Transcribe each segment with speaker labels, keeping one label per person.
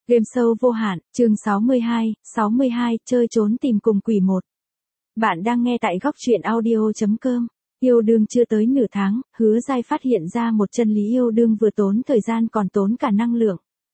Speaker 1: Game show vô hạn, chương 62, chơi trốn tìm cùng quỷ 1. Bạn đang nghe tại góc truyện audio.com. Yêu đương chưa tới nửa tháng, Hứa Giai phát hiện ra một chân lý yêu đương vừa tốn thời gian còn tốn cả năng lượng.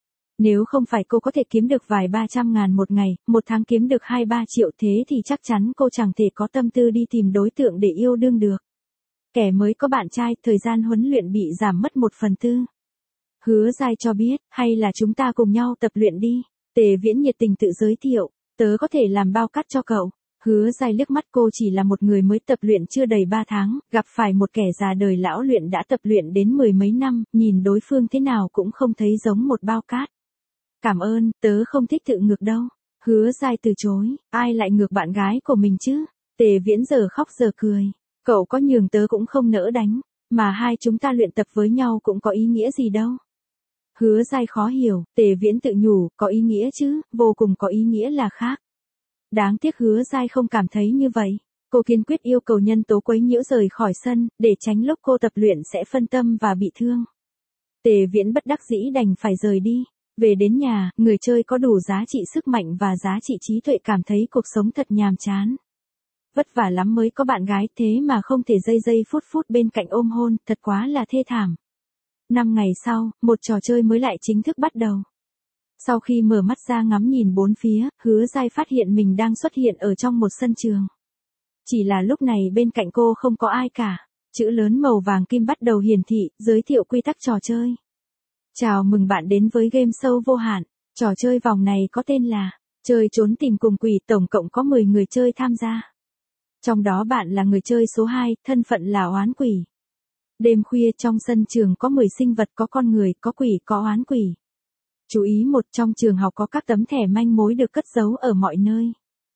Speaker 1: Nếu không phải cô có thể kiếm được vài 300.000 một ngày, một tháng kiếm được 2-3 triệu thế thì chắc chắn cô chẳng thể có tâm tư đi tìm đối tượng để yêu đương được. Kẻ mới có bạn trai, thời gian huấn luyện bị giảm mất 1/4. Hứa Giai cho biết, hay là chúng ta cùng nhau tập luyện đi. Tề Viễn nhiệt tình tự giới thiệu, tớ có thể làm bao cát cho cậu. Hứa Giai liếc mắt, cô chỉ là một người mới tập luyện chưa đầy 3 tháng, gặp phải một kẻ già đời lão luyện đã tập luyện đến 10 mấy năm, nhìn đối phương thế nào cũng không thấy giống một bao cát. Cảm ơn, tớ không thích tự ngược đâu. Hứa Giai từ chối, ai lại ngược bạn gái của mình chứ? Tề Viễn giờ khóc giờ cười, cậu có nhường tớ cũng không nỡ đánh, mà hai chúng ta luyện tập với nhau cũng có ý nghĩa gì đâu. Hứa Giai khó hiểu, Tề Viễn tự nhủ, có ý nghĩa chứ, vô cùng có ý nghĩa là khác. Đáng tiếc Hứa Giai không cảm thấy như vậy. Cô kiên quyết yêu cầu nhân tố quấy nhiễu rời khỏi sân, để tránh lúc cô tập luyện sẽ phân tâm và bị thương. Tề Viễn bất đắc dĩ đành phải rời đi. Về đến nhà, người chơi có đủ giá trị sức mạnh và giá trị trí tuệ cảm thấy cuộc sống thật nhàm chán. Vất vả lắm mới có bạn gái, thế mà không thể giây phút bên cạnh ôm hôn, thật quá là thê thảm. 5 ngày sau, một trò chơi mới lại chính thức bắt đầu. Sau khi mở mắt ra ngắm nhìn bốn phía, Hứa Giai phát hiện mình đang xuất hiện ở trong một sân trường. Chỉ là lúc này bên cạnh cô không có ai cả. Chữ lớn màu vàng kim bắt đầu hiển thị, giới thiệu quy tắc trò chơi. Chào mừng bạn đến với game show vô hạn. Trò chơi vòng này có tên là chơi trốn tìm cùng quỷ, tổng cộng có 10 người chơi tham gia. Trong đó bạn là người chơi số 2, thân phận là oán quỷ. Đêm khuya trong sân trường có 10 sinh vật, có con người, có quỷ, có oán quỷ. Chú ý một, trong trường học có các tấm thẻ manh mối được cất giấu ở mọi nơi.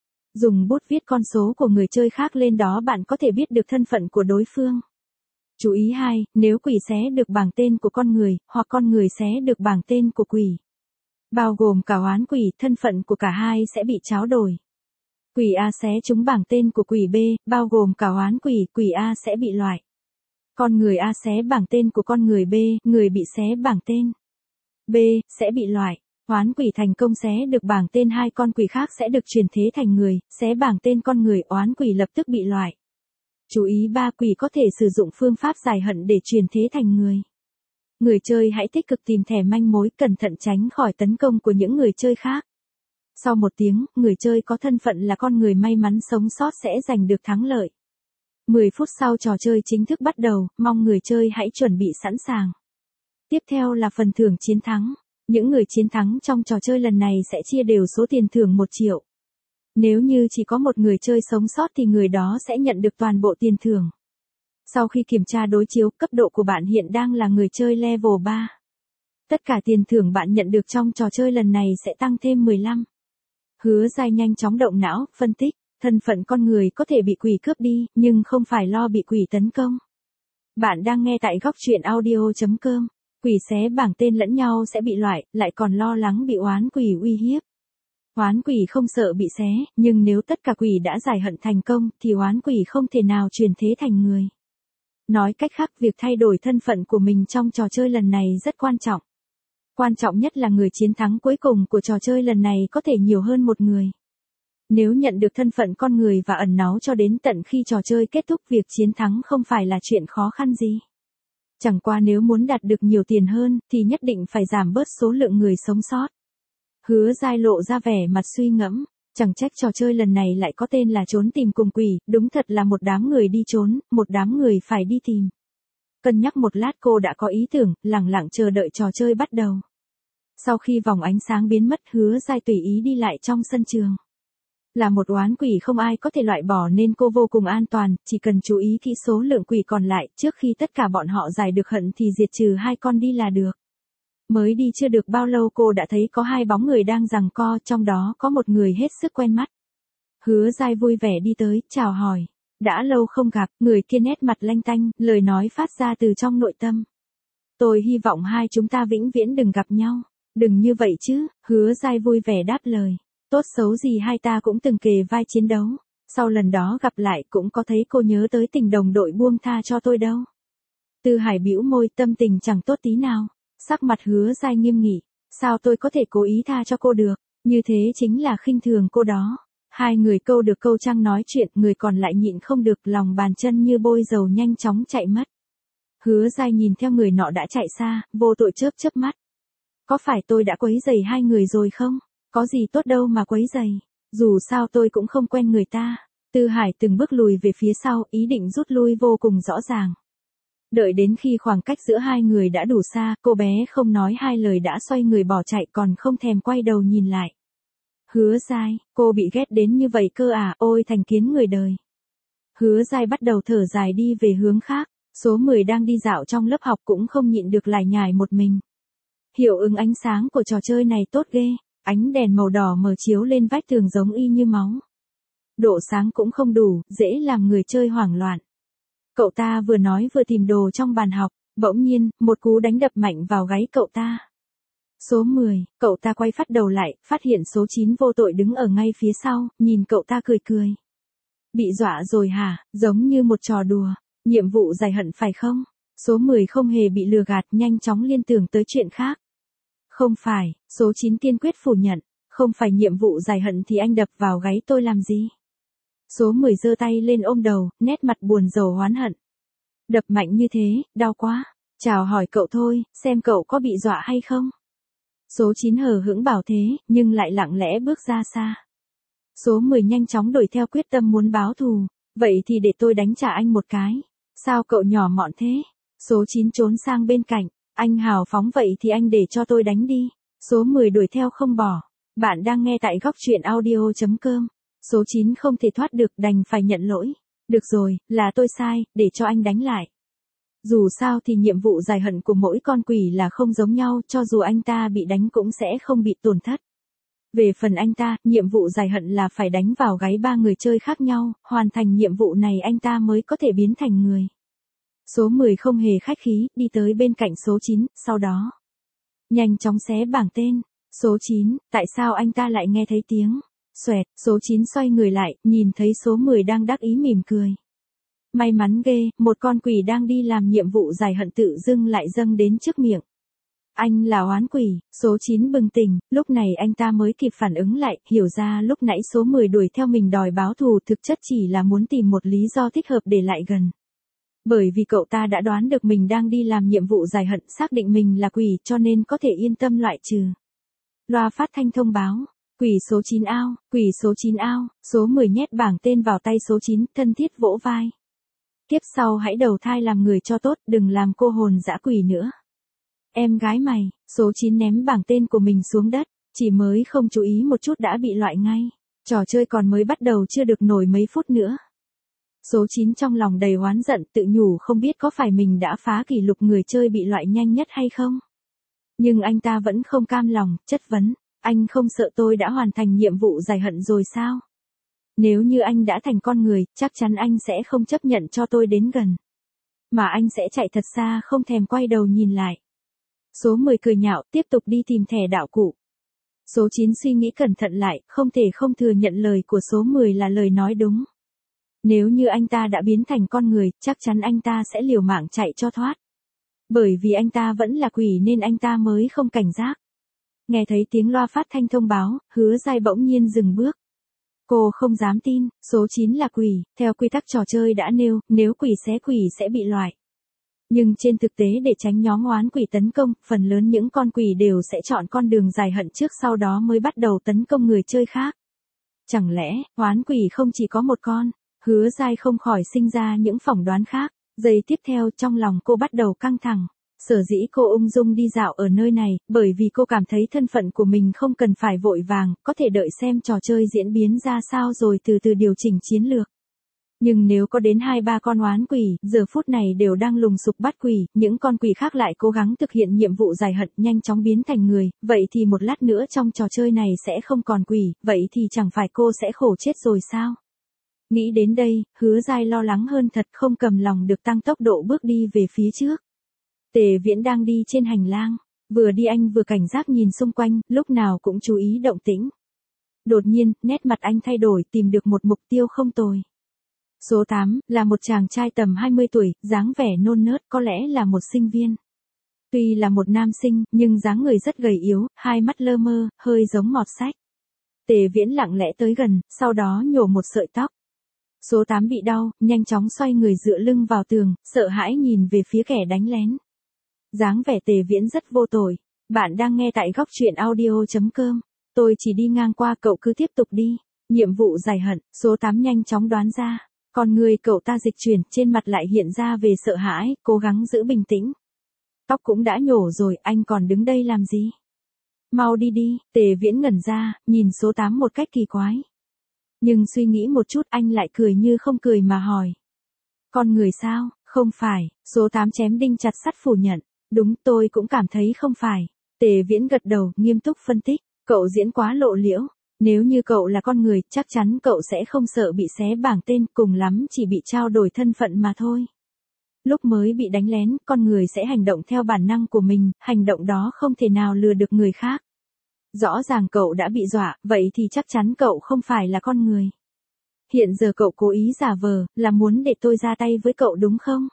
Speaker 1: Dùng bút viết con số của người chơi khác lên đó, bạn có thể biết được thân phận của đối phương. Chú ý 2, nếu quỷ xé được bảng tên của con người, hoặc con người xé được bảng tên của quỷ, bao gồm cả oán quỷ, thân phận của cả hai sẽ bị tráo đổi. Quỷ A xé trúng bảng tên của quỷ B, bao gồm cả oán quỷ, quỷ A sẽ bị loại. Con người A xé bảng tên của con người B, người bị xé bảng tên B, sẽ bị loại. Oán quỷ thành công xé được bảng tên hai con quỷ khác sẽ được chuyển thế thành người, xé bảng tên con người, oán quỷ lập tức bị loại. Chú ý 3, quỷ có thể sử dụng phương pháp giải hận để chuyển thế thành người. Người chơi hãy tích cực tìm thẻ manh mối, cẩn thận tránh khỏi tấn công của những người chơi khác. Sau 1 tiếng, người chơi có thân phận là con người may mắn sống sót sẽ giành được thắng lợi. 10 phút sau trò chơi chính thức bắt đầu, mong người chơi hãy chuẩn bị sẵn sàng. Tiếp theo là phần thưởng chiến thắng. Những người chiến thắng trong trò chơi lần này sẽ chia đều số tiền thưởng 1 triệu. Nếu như chỉ có một người chơi sống sót thì người đó sẽ nhận được toàn bộ tiền thưởng. Sau khi kiểm tra đối chiếu, cấp độ của bạn hiện đang là người chơi level 3. Tất cả tiền thưởng bạn nhận được trong trò chơi lần này sẽ tăng thêm 15. Hứa Giai nhanh chóng động não, phân tích, thân phận con người có thể bị quỷ cướp đi, nhưng không phải lo bị quỷ tấn công. Bạn đang nghe tại góc truyện audio.com. Quỷ xé bảng tên lẫn nhau sẽ bị loại, lại còn lo lắng bị oán quỷ uy hiếp. Oán quỷ không sợ bị xé, nhưng nếu tất cả quỷ đã giải hận thành công, thì oán quỷ không thể nào chuyển thế thành người. Nói cách khác, việc thay đổi thân phận của mình trong trò chơi lần này rất quan trọng. Quan trọng nhất là người chiến thắng cuối cùng của trò chơi lần này có thể nhiều hơn một người. Nếu nhận được thân phận con người và ẩn náu cho đến tận khi trò chơi kết thúc, việc chiến thắng không phải là chuyện khó khăn gì. Chẳng qua nếu muốn đạt được nhiều tiền hơn, thì nhất định phải giảm bớt số lượng người sống sót. Hứa Giai lộ ra vẻ mặt suy ngẫm, chẳng trách trò chơi lần này lại có tên là trốn tìm cùng quỷ, đúng thật là một đám người đi trốn, một đám người phải đi tìm. Cân nhắc một lát cô đã có ý tưởng, lẳng lặng chờ đợi trò chơi bắt đầu. Sau khi vòng ánh sáng biến mất, Hứa Giai tùy ý đi lại trong sân trường. Là một oán quỷ không ai có thể loại bỏ nên cô vô cùng an toàn, chỉ cần chú ý kỹ số lượng quỷ còn lại, trước khi tất cả bọn họ giải được hận thì diệt trừ 2 con đi là được. Mới đi chưa được bao lâu cô đã thấy có 2 bóng người đang giằng co, trong đó có một người hết sức quen mắt. Hứa Giai vui vẻ đi tới, chào hỏi. Đã lâu không gặp, người kia nét mặt lanh tanh, lời nói phát ra từ trong nội tâm. Tôi hy vọng hai chúng ta vĩnh viễn đừng gặp nhau. Đừng như vậy chứ, Hứa Giai vui vẻ đáp lời. Tốt xấu gì hai ta cũng từng kề vai chiến đấu. Sau lần đó gặp lại cũng có thấy cô nhớ tới tình đồng đội buông tha cho tôi đâu. Tư Hải bĩu môi, tâm tình chẳng tốt tí nào. Sắc mặt Hứa Giai nghiêm nghị. Sao tôi có thể cố ý tha cho cô được, như thế chính là khinh thường cô đó. Hai người câu được câu trăng nói chuyện, người còn lại nhịn không được, lòng bàn chân như bôi dầu nhanh chóng chạy mất. Hứa Giai nhìn theo người nọ đã chạy xa, vô tội chớp chớp mắt. Có phải tôi đã quấy rầy hai người rồi không? Có gì tốt đâu mà quấy rầy. Dù sao tôi cũng không quen người ta. Tư Hải từng bước lùi về phía sau, ý định rút lui vô cùng rõ ràng. Đợi đến khi khoảng cách giữa hai người đã đủ xa, cô bé không nói hai lời đã xoay người bỏ chạy, còn không thèm quay đầu nhìn lại. Hứa Giai, cô bị ghét đến như vậy cơ à, ôi thành kiến người đời. Hứa Giai bắt đầu thở dài đi về hướng khác. Số 10 đang đi dạo trong lớp học cũng không nhịn được lải nhải một mình. Hiệu ứng ánh sáng của trò chơi này tốt ghê, ánh đèn màu đỏ mờ chiếu lên vách tường giống y như máu. Độ sáng cũng không đủ, dễ làm người chơi hoảng loạn. Cậu ta vừa nói vừa tìm đồ trong bàn học, bỗng nhiên, một cú đánh đập mạnh vào gáy cậu ta. Số 10, cậu ta quay phát đầu lại, phát hiện số 9 vô tội đứng ở ngay phía sau, nhìn cậu ta cười cười. Bị dọa rồi hả, giống như một trò đùa. Nhiệm vụ giải hận phải không? Số 10 không hề bị lừa gạt, nhanh chóng liên tưởng tới chuyện khác. Không phải, số 9 kiên quyết phủ nhận. Không phải nhiệm vụ giải hận thì anh đập vào gáy tôi làm gì? Số 10 giơ tay lên ôm đầu, nét mặt buồn rầu oán hận. Đập mạnh như thế, đau quá. Chào hỏi cậu thôi, xem cậu có bị dọa hay không? Số 9 hờ hững bảo thế, nhưng lại lặng lẽ bước ra xa. Số 10 nhanh chóng đuổi theo quyết tâm muốn báo thù. Vậy thì để tôi đánh trả anh một cái. Sao cậu nhỏ mọn thế? Số 9 trốn sang bên cạnh. Anh hào phóng vậy thì anh để cho tôi đánh đi. Số 10 đuổi theo không bỏ. Bạn đang nghe tại góc truyện audio.com. Số 9 không thể thoát được, đành phải nhận lỗi. Được rồi, là tôi sai, để cho anh đánh lại. Dù sao thì nhiệm vụ giải hận của mỗi con quỷ là không giống nhau, cho dù anh ta bị đánh cũng sẽ không bị tổn thất. Về phần anh ta, nhiệm vụ giải hận là phải đánh vào gáy ba người chơi khác nhau, hoàn thành nhiệm vụ này anh ta mới có thể biến thành người. Số 10 không hề khách khí, đi tới bên cạnh số 9, sau đó nhanh chóng xé bảng tên. Số 9, tại sao anh ta lại nghe thấy tiếng? Xoẹt, số 9 xoay người lại, nhìn thấy số 10 đang đắc ý mỉm cười. May mắn ghê, một con quỷ đang đi làm nhiệm vụ giải hận tự dưng lại dâng đến trước miệng. Anh là oán quỷ, số 9 bừng tỉnh, lúc này anh ta mới kịp phản ứng lại, hiểu ra lúc nãy số 10 đuổi theo mình đòi báo thù thực chất chỉ là muốn tìm một lý do thích hợp để lại gần. Bởi vì cậu ta đã đoán được mình đang đi làm nhiệm vụ giải hận, xác định mình là quỷ cho nên có thể yên tâm loại trừ. Loa phát thanh thông báo, quỷ số 9 ao, quỷ số 9 ao, số 10 nhét bảng tên vào tay số 9, thân thiết vỗ vai. Kiếp sau hãy đầu thai làm người cho tốt, đừng làm cô hồn dã quỷ nữa. Em gái mày, số 9 ném bảng tên của mình xuống đất, chỉ mới không chú ý một chút đã bị loại ngay. Trò chơi còn mới bắt đầu chưa được nổi mấy phút nữa. Số 9 trong lòng đầy oán giận, tự nhủ không biết có phải mình đã phá kỷ lục người chơi bị loại nhanh nhất hay không. Nhưng anh ta vẫn không cam lòng, chất vấn, anh không sợ tôi đã hoàn thành nhiệm vụ giải hận rồi sao? Nếu như anh đã thành con người, chắc chắn anh sẽ không chấp nhận cho tôi đến gần. Mà anh sẽ chạy thật xa không thèm quay đầu nhìn lại. Số 10 cười nhạo, tiếp tục đi tìm thẻ đạo cụ. Số 9 suy nghĩ cẩn thận lại, không thể không thừa nhận lời của số 10 là lời nói đúng. Nếu như anh ta đã biến thành con người, chắc chắn anh ta sẽ liều mạng chạy cho thoát. Bởi vì anh ta vẫn là quỷ nên anh ta mới không cảnh giác. Nghe thấy tiếng loa phát thanh thông báo, Hứa Giai bỗng nhiên dừng bước. Cô không dám tin, số 9 là quỷ, theo quy tắc trò chơi đã nêu, nếu quỷ sẽ bị loại. Nhưng trên thực tế để tránh nhóm oán quỷ tấn công, phần lớn những con quỷ đều sẽ chọn con đường giải hận trước sau đó mới bắt đầu tấn công người chơi khác. Chẳng lẽ, oán quỷ không chỉ có một con? Hứa Giai không khỏi sinh ra những phỏng đoán khác. Giây tiếp theo trong lòng cô bắt đầu căng thẳng. Sở dĩ cô ung dung đi dạo ở nơi này, bởi vì cô cảm thấy thân phận của mình không cần phải vội vàng, có thể đợi xem trò chơi diễn biến ra sao rồi từ từ điều chỉnh chiến lược. Nhưng nếu có đến 2-3 con oán quỷ, giờ phút này đều đang lùng sục bắt quỷ, những con quỷ khác lại cố gắng thực hiện nhiệm vụ giải hận nhanh chóng biến thành người, vậy thì một lát nữa trong trò chơi này sẽ không còn quỷ, vậy thì chẳng phải cô sẽ khổ chết rồi sao? Nghĩ đến đây, Hứa Giai lo lắng hơn thật, không cầm lòng được tăng tốc độ bước đi về phía trước. Tề Viễn đang đi trên hành lang, vừa đi anh vừa cảnh giác nhìn xung quanh, lúc nào cũng chú ý động tĩnh. Đột nhiên, nét mặt anh thay đổi, tìm được một mục tiêu không tồi. Số 8, là một chàng trai tầm 20 tuổi, dáng vẻ nôn nớt, có lẽ là một sinh viên. Tuy là một nam sinh, nhưng dáng người rất gầy yếu, hai mắt lơ mơ, hơi giống mọt sách. Tề Viễn lặng lẽ tới gần, sau đó nhổ một sợi tóc. Số 8 bị đau, nhanh chóng xoay người dựa lưng vào tường, sợ hãi nhìn về phía kẻ đánh lén. Dáng vẻ Tề Viễn rất vô tội. Bạn đang nghe tại góc truyện audio.com. Tôi chỉ đi ngang qua, cậu cứ tiếp tục đi. Nhiệm vụ giải hận, số 8 nhanh chóng đoán ra. Còn người cậu ta dịch chuyển, trên mặt lại hiện ra về sợ hãi, cố gắng giữ bình tĩnh. Tóc cũng đã nhổ rồi, anh còn đứng đây làm gì? Mau đi đi, Tề Viễn ngẩn ra, nhìn số 8 một cách kỳ quái. Nhưng suy nghĩ một chút anh lại cười như không cười mà hỏi. Con người sao? Không phải, số 8 chém đinh chặt sắt phủ nhận. Đúng, tôi cũng cảm thấy không phải. Tề Viễn gật đầu, nghiêm túc phân tích. Cậu diễn quá lộ liễu. Nếu như cậu là con người, chắc chắn cậu sẽ không sợ bị xé bảng tên, cùng lắm chỉ bị trao đổi thân phận mà thôi. Lúc mới bị đánh lén, con người sẽ hành động theo bản năng của mình, hành động đó không thể nào lừa được người khác. Rõ ràng cậu đã bị dọa, vậy thì chắc chắn cậu không phải là con người. Hiện giờ cậu cố ý giả vờ, là muốn để tôi ra tay với cậu đúng không?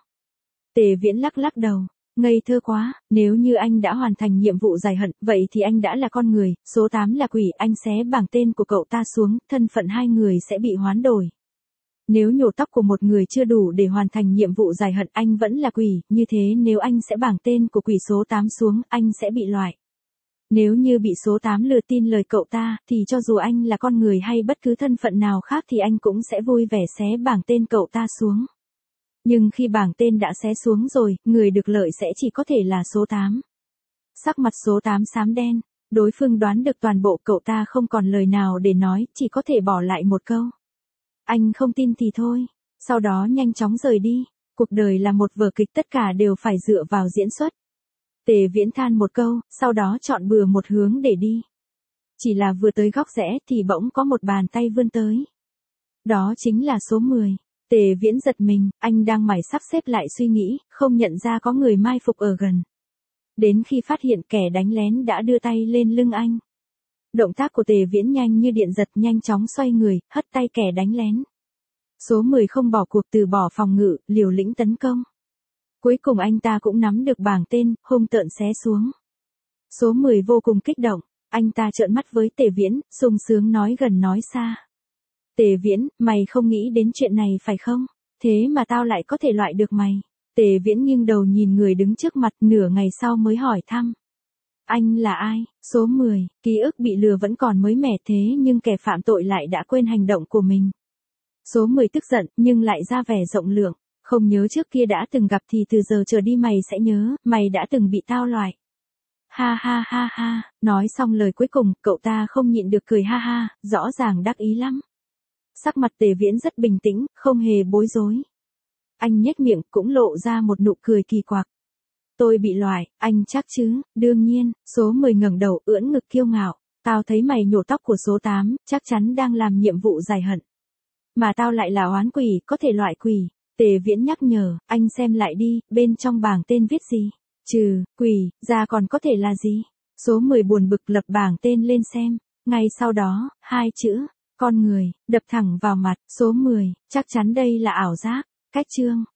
Speaker 1: Tề Viễn lắc lắc đầu. Ngây thơ quá, nếu như anh đã hoàn thành nhiệm vụ giải hận, vậy thì anh đã là con người, số 8 là quỷ, anh xé bảng tên của cậu ta xuống, thân phận hai người sẽ bị hoán đổi. Nếu nhổ tóc của một người chưa đủ để hoàn thành nhiệm vụ giải hận, anh vẫn là quỷ, như thế nếu anh sẽ bảng tên của quỷ số 8 xuống, anh sẽ bị loại. Nếu như bị số 8 lừa tin lời cậu ta, thì cho dù anh là con người hay bất cứ thân phận nào khác thì anh cũng sẽ vui vẻ xé bảng tên cậu ta xuống. Nhưng khi bảng tên đã xé xuống rồi, người được lợi sẽ chỉ có thể là số 8. Sắc mặt số 8 xám đen, đối phương đoán được toàn bộ, cậu ta không còn lời nào để nói, chỉ có thể bỏ lại một câu. Anh không tin thì thôi, sau đó nhanh chóng rời đi. Cuộc đời là một vở kịch, tất cả đều phải dựa vào diễn xuất. Tề Viễn than một câu, sau đó chọn bừa một hướng để đi. Chỉ là vừa tới góc rẽ thì bỗng có một bàn tay vươn tới. Đó chính là số 10. Tề Viễn giật mình, anh đang mải sắp xếp lại suy nghĩ, không nhận ra có người mai phục ở gần. Đến khi phát hiện kẻ đánh lén đã đưa tay lên lưng anh. Động tác của Tề Viễn nhanh như điện giật, nhanh chóng xoay người, hất tay kẻ đánh lén. Số 10 không bỏ cuộc, từ bỏ phòng ngự, liều lĩnh tấn công. Cuối cùng anh ta cũng nắm được bảng tên, hung tợn xé xuống. Số 10 vô cùng kích động, anh ta trợn mắt với Tề Viễn, sung sướng nói gần nói xa. Tề Viễn, mày không nghĩ đến chuyện này phải không? Thế mà tao lại có thể loại được mày. Tề Viễn nghiêng đầu nhìn người đứng trước mặt, nửa ngày sau mới hỏi thăm. Anh là ai? Số 10, ký ức bị lừa vẫn còn mới mẻ, thế nhưng kẻ phạm tội lại đã quên hành động của mình. Số 10 tức giận, nhưng lại ra vẻ rộng lượng. Không nhớ trước kia đã từng gặp thì từ giờ trở đi mày sẽ nhớ, mày đã từng bị tao loại. Ha ha ha ha, nói xong lời cuối cùng, cậu ta không nhịn được cười ha ha, rõ ràng đắc ý lắm. Sắc mặt Tề Viễn rất bình tĩnh, không hề bối rối. Anh nhếch miệng, cũng lộ ra một nụ cười kỳ quặc. Tôi bị loại, anh chắc chứ? Đương nhiên. Số 10 ngẩng đầu, ưỡn ngực kiêu ngạo. Tao thấy mày nhổ tóc của số 8, chắc chắn đang làm nhiệm vụ giải hận. Mà tao lại là oán quỷ, có thể loại quỷ. Tề Viễn nhắc nhở, anh xem lại đi, bên trong bảng tên viết gì? Trừ, quỷ, ra còn có thể là gì? Số 10 buồn bực lập bảng tên lên xem. Ngay sau đó, hai chữ, con người, đập thẳng vào mặt. Số 10, chắc chắn đây là ảo giác. Cách chương.